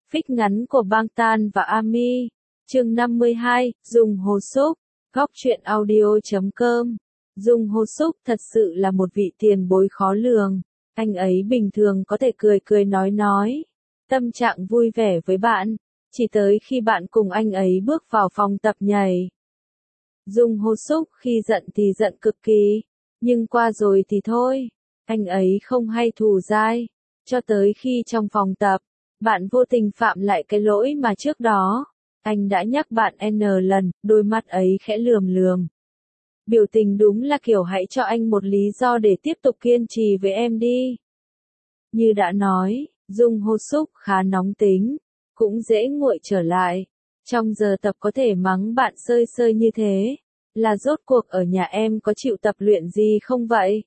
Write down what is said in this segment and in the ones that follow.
Phích ngắn của Bangtan và Ami. Chương 52, Dung Ho Suk. Góc truyện audio.com. Dung Ho Suk thật sự là một vị tiền bối khó lường. Anh ấy bình thường có thể cười cười nói, tâm trạng vui vẻ với bạn, chỉ tới khi bạn cùng anh ấy bước vào phòng tập nhảy. Dung Ho Suk khi giận thì giận cực kỳ, nhưng qua rồi thì thôi, anh ấy không hay thù dai, cho tới khi trong phòng tập, bạn vô tình phạm lại cái lỗi mà trước đó, anh đã nhắc bạn N lần, đôi mắt ấy khẽ lườm lườm. Biểu tình đúng là kiểu hãy cho anh một lý do để tiếp tục kiên trì với em đi. Như đã nói, Dung Ho Suk khá nóng tính, cũng dễ nguội trở lại. Trong giờ tập có thể mắng bạn sơi sơi như thế, là rốt cuộc ở nhà em có chịu tập luyện gì không vậy?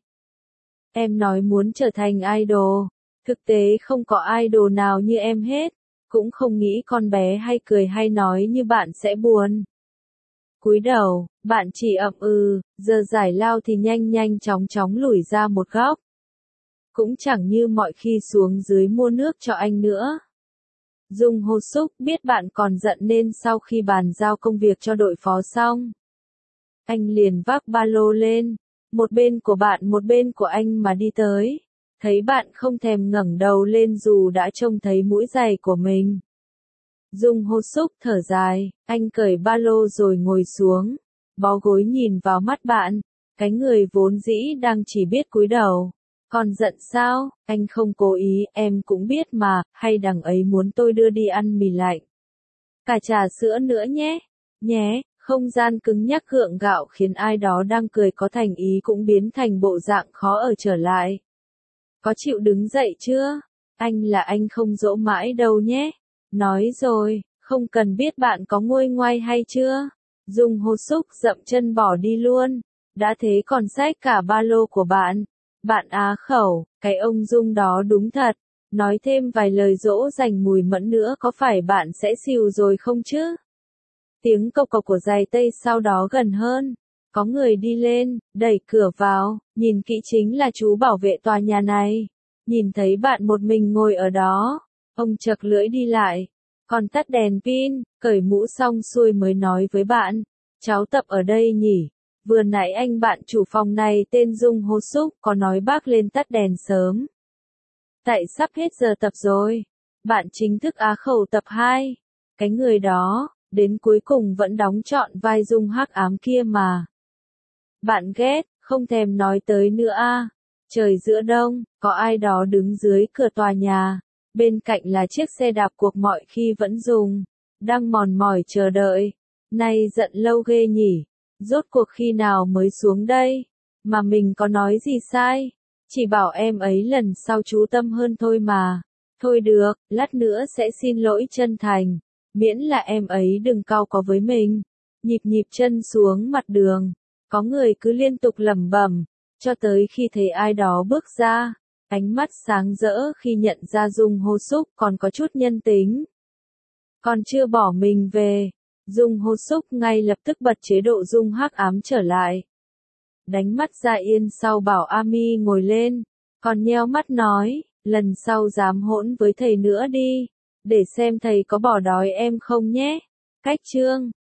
Em nói muốn trở thành idol, thực tế không có idol nào như em hết, cũng không nghĩ con bé hay cười hay nói như bạn sẽ buồn. Cúi đầu, bạn chỉ ậm giờ giải lao thì nhanh chóng lủi ra một góc. Cũng chẳng như mọi khi xuống dưới mua nước cho anh nữa. Dung Ho Suk biết bạn còn giận nên sau khi bàn giao công việc cho đội phó xong, anh liền vác ba lô lên, một bên của bạn một bên của anh mà đi tới. Thấy bạn không thèm ngẩng đầu lên dù đã trông thấy mũi giày của mình. Dung Ho Suk thở dài, anh cởi ba lô rồi ngồi xuống, bó gối nhìn vào mắt bạn, cái người vốn dĩ đang chỉ biết cúi đầu. Còn giận sao, anh không cố ý, em cũng biết mà, hay đằng ấy muốn tôi đưa đi ăn mì lạnh. Cả trà sữa nữa nhé, không gian cứng nhắc gượng gạo khiến ai đó đang cười có thành ý cũng biến thành bộ dạng khó ở trở lại. Có chịu đứng dậy chưa? Anh không dỗ mãi đâu nhé. Nói rồi, không cần biết bạn có nguôi ngoai hay chưa. Dung Ho Suk dậm chân bỏ đi luôn. Đã thế còn xách cả ba lô của bạn. Bạn á khẩu, cái ông Dung đó đúng thật. Nói thêm vài lời dỗ dành mùi mẫn nữa có phải bạn sẽ xìu rồi không chứ? Tiếng cộc cộc của giày tây sau đó gần hơn. Có người đi lên, đẩy cửa vào, nhìn kỹ chính là chú bảo vệ tòa nhà này. Nhìn thấy bạn một mình ngồi ở đó, ông chật lưỡi đi lại, còn tắt đèn pin, cởi mũ xong xuôi mới nói với bạn, cháu tập ở đây nhỉ, vừa nãy anh bạn chủ phòng này tên Dung Ho Suk có nói bác lên tắt đèn sớm. Tại sắp hết giờ tập rồi, bạn chính thức á khẩu tập 2, cái người đó, đến cuối cùng vẫn đóng trọn vai Dung hắc ám kia mà. Bạn ghét, không thèm nói tới nữa a. Trời giữa đông, có ai đó đứng dưới cửa tòa nhà, bên cạnh là chiếc xe đạp cuộc mọi khi vẫn dùng, đang mòn mỏi chờ đợi. Nay giận lâu ghê nhỉ, rốt cuộc khi nào mới xuống đây, mà mình có nói gì sai, chỉ bảo em ấy lần sau chú tâm hơn thôi mà. Thôi được, lát nữa sẽ xin lỗi chân thành, miễn là em ấy đừng cau có với mình. Nhịp chân xuống mặt đường. Có người cứ liên tục lẩm bẩm, cho tới khi thấy ai đó bước ra, ánh mắt sáng rỡ khi nhận ra Dung Ho Suk còn có chút nhân tính. Còn chưa bỏ mình về, Dung Ho Suk ngay lập tức bật chế độ Dung hắc ám trở lại. Đánh mắt ra yên sau bảo Ami ngồi lên, còn nheo mắt nói, lần sau dám hỗn với thầy nữa đi, để xem thầy có bỏ đói em không nhé. Cách chương